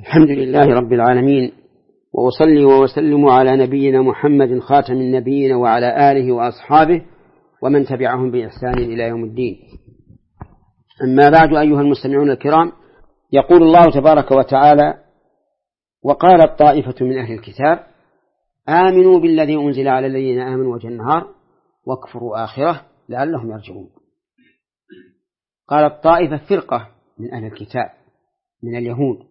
الحمد لله رب العالمين، وأصلي وأسلم على نبينا محمد خاتم النبيين وعلى آله وأصحابه ومن تبعهم بإحسان إلى يوم الدين. أما بعد، أيها المستمعون الكرام، يقول الله تبارك وتعالى: وقالت طائفة من أهل الكتاب آمنوا بالذي أنزل على الذين آمنوا وجه النهار واكفروا آخره لعلهم يرجعون. قالت طائفة فرقة من أهل الكتاب من اليهود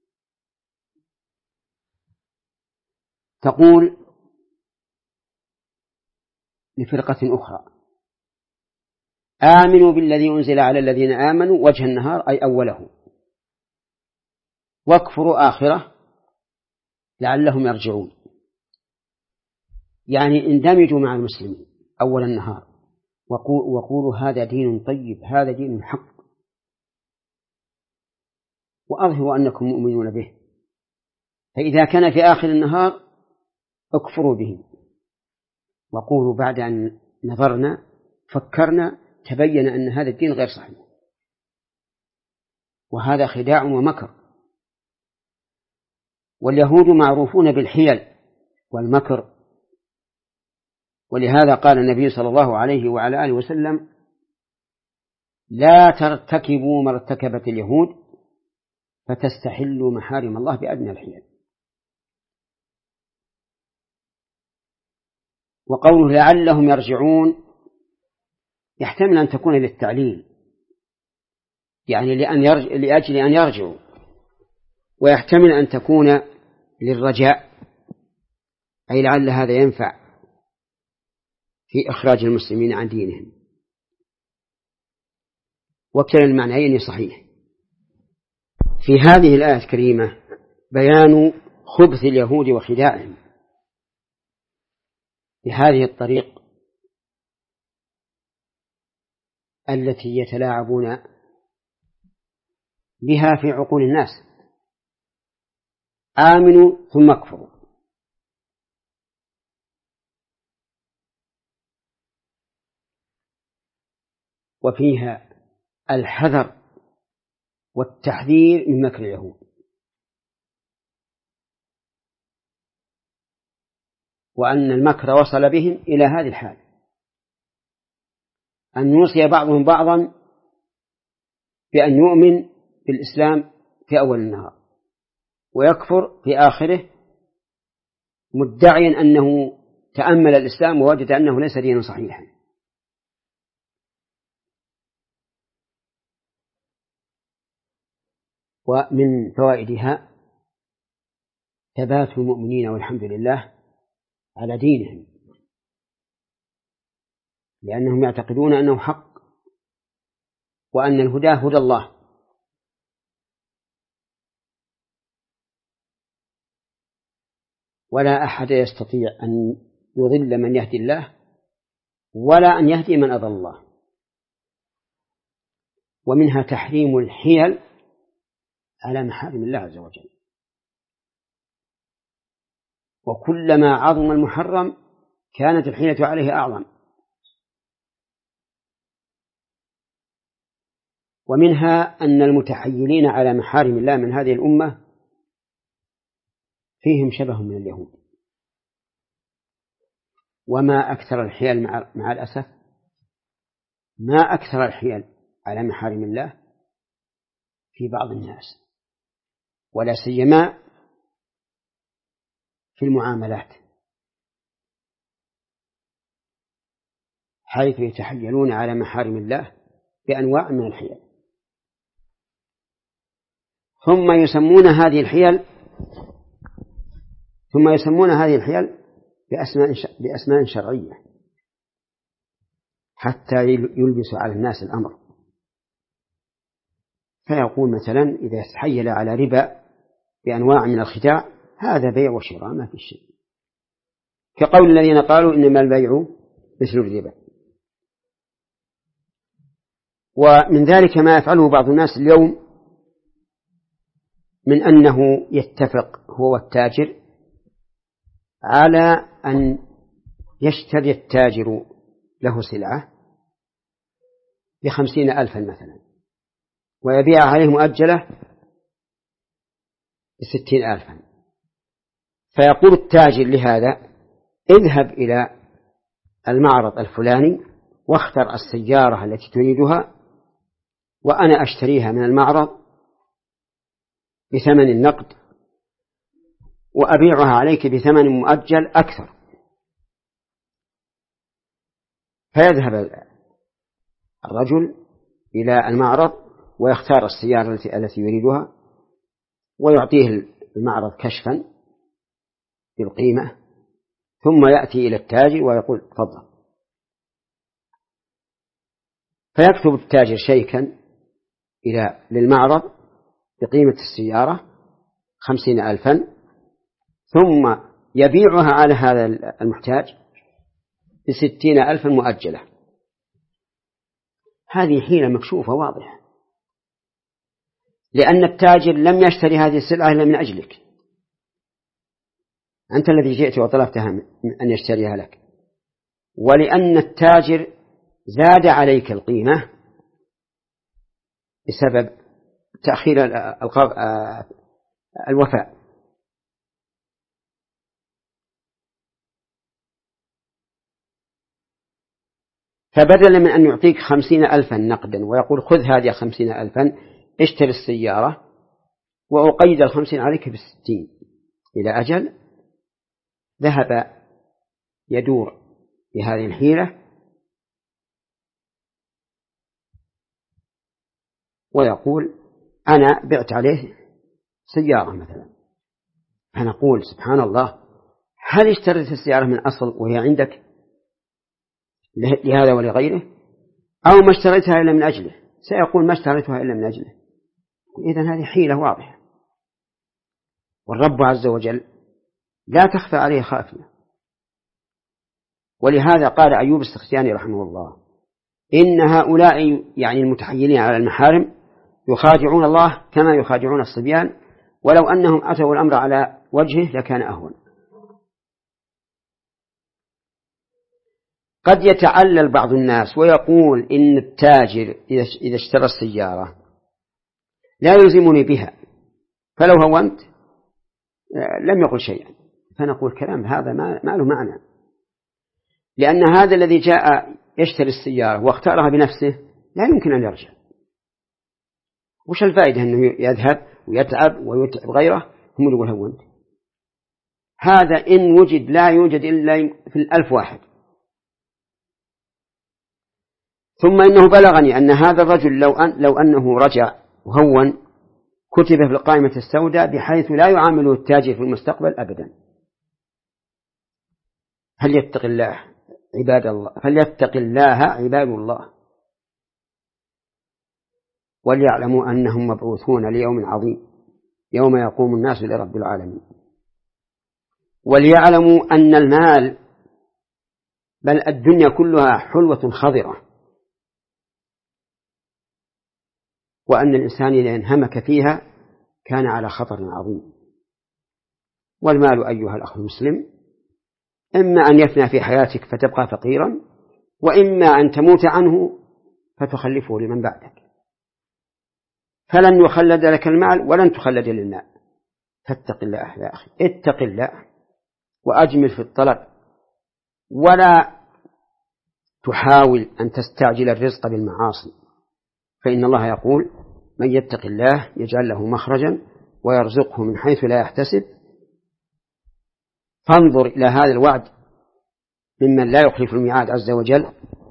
تقول لفرقة أخرى: آمنوا بالذي أنزل على الذين آمنوا وجه النهار، أي أوله، واكفروا آخره لعلهم يرجعون. يعني اندمجوا مع المسلمين أول النهار وقولوا هذا دين طيب، هذا دين حق، وأظهروا أنكم مؤمنون به. فإذا كان في آخر النهار اكفروا به، وقولوا بعد أن نظرنا فكرنا تبين أن هذا الدين غير صحيح. وهذا خداع ومكر، واليهود معروفون بالحيل والمكر. ولهذا قال النبي صلى الله عليه وعلى آله وسلم: لا ترتكبوا ما ارتكبت اليهود فتستحلوا محارم الله بأدنى الحيل. وقوله لعلهم يرجعون يحتمل أن تكون للتعليل، يعني لأجل أن يرجعوا، ويحتمل أن تكون للرجاء، أي لعل هذا ينفع في إخراج المسلمين عن دينهم. وكلا المعنيين صحيح. في هذه الآية الكريمة بيان خبث اليهود وخداعهم بهذه الطريق التي يتلاعبون بها في عقول الناس: آمنوا ثم اكفروا. وفيها الحذر والتحذير من مكر اليهود، وأن المكر وصل بهم إلى هذه الحال، أن يوصي بعضهم بعضا بأن يؤمن بالإسلام في أول النهار ويكفر في آخره، مدعيا أنه تأمل الإسلام ووجد أنه ليس دينا صحيحا. ومن فوائدها ثبات المؤمنين والحمد لله على دينهم، لأنهم يعتقدون أنه حق، وأن الهدى هدى الله. ولا أحد يستطيع أن يضل من يهدي الله ولا أن يهدي من أضل الله. ومنها تحريم الحيل على محارم الله عز وجل، وكلما عظم المحرم كانت الحيلة عليه أعظم. ومنها أن المتحيلين على محارم الله من هذه الأمة فيهم شبه من اليهود. وما أكثر الحيل مع الأسف، ما أكثر الحيل على محارم الله في بعض الناس، ولا سيما في المعاملات، حيث يتحيلون على محارم الله بأنواع من الحيل، ثم يسمون هذه الحيل بأسماء شرعية حتى يلبسوا على الناس الأمر. فيقول مثلا إذا تحيل على ربا بأنواع من الخداع: هذا بيع وشراء ما في شيء، كقول الذين قالوا إنما البيع مثل الربا. ومن ذلك ما يفعله بعض الناس اليوم من أنه يتفق هو والتاجر على أن يشتري التاجر له سلعة ب50,000 مثلا، ويبيع عليه مؤجلة ب60,000. فيقول التاجر لهذا: اذهب إلى المعرض الفلاني واختر السيارة التي تريدها، وأنا أشتريها من المعرض بثمن النقد وأبيعها عليك بثمن مؤجل أكثر. فيذهب الرجل إلى المعرض ويختار السيارة التي يريدها، ويعطيه المعرض كشفا بالقيمة، ثم يأتي إلى التاجر ويقول: تفضل. فيكتب التاجر شيكا للمعرض بقيمة السيارة 50,000، ثم يبيعها على هذا المحتاج ب60,000 مؤجلة. هذه حيلة مكشوفة واضحة، لأن التاجر لم يشتري هذه السلعة إلا من أجلك، أنت الذي جئت وطلبتها أن يشتريها لك، ولأن التاجر زاد عليك القيمة بسبب تأخير الوفاء. فبدلا من أن يعطيك 50,000 نقدا ويقول: خذ هذه 50,000 اشتري السيارة وأقيد 50 عليك ب60 إلى أجل، ذهب يدور بهذه الحيلة ويقول: أنا بعت عليه سيارة مثلا. فنقول: سبحان الله، هل اشتريت السيارة من أصل وهي عندك لهذا ولغيره، أو ما اشتريتها إلا من أجله؟ سيقول: ما اشتريتها إلا من أجله. إذن هذه حيلة واضحة، والرب عز وجل لا تخفى عليه خافية. ولهذا قال أيوب السختياني رحمه الله: إن هؤلاء يعني المتحيلين على المحارم يخادعون الله كما يخادعون الصبيان، ولو أنهم أتوا الأمر على وجهه لكان أهون. قد يتعلل بعض الناس ويقول إن التاجر إذا اشترى السيارة لا يلزمني بها، فلو هونت لم يقل شيئا. فنقول: كلام هذا ما له معنى، لأن هذا الذي جاء يشتري السيارة واختارها بنفسه لا يمكن أن يرجع. وش الفائدة أنه يذهب ويتعب ويتعب غيره ثم يقول هونت؟ هذا إن وجد لا يوجد إلا في 1000 واحد. ثم إنه بلغني أن هذا الرجل لو أنه رجع وهون كتب في القائمة السوداء بحيث لا يعامله التاجر في المستقبل أبدا. هل يتق الله عباد الله؟ فليتق الله عباد الله، وليعلموا أنهم مبعوثون ليوم عظيم يوم يقوم الناس لرب العالمين. وليعلموا أن المال بل الدنيا كلها حلوة خضرة، وأن الإنسان إذا انهمك فيها كان على خطر عظيم. والمال أيها الأخ المسلم إما أن يفنى في حياتك فتبقى فقيرا، وإما أن تموت عنه فتخلفه لمن بعدك، فلن يخلد لك المال ولن تخلد للمال. فاتق الله يا أخي، اتق الله وأجمل في الطلب، ولا تحاول أن تستعجل الرزق بالمعاصي، فإن الله يقول: من يتق الله يجعل له مخرجا ويرزقه من حيث لا يحتسب. فانظر إلى هذا الوعد ممن لا يخلف الميعاد عز وجل،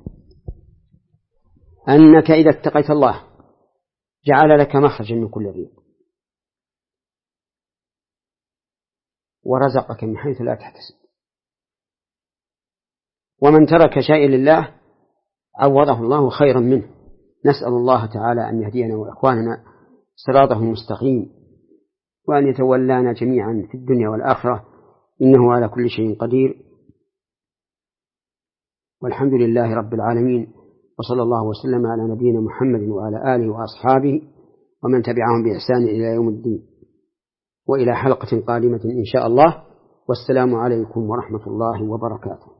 أنك إذا اتقيت الله جعل لك مخرجا من كل ضيق ورزقك من حيث لا تحتسب. ومن ترك شيئا لله عوضه الله خيرا منه. نسأل الله تعالى أن يهدينا وإخواننا صراطه المستقيم، وأن يتولانا جميعا في الدنيا والآخرة، إنه على كل شيء قدير. والحمد لله رب العالمين، وصلى الله وسلم على نبينا محمد وعلى آله وأصحابه ومن تبعهم بإحسان إلى يوم الدين، وإلى حلقة قادمة إن شاء الله. والسلام عليكم ورحمة الله وبركاته.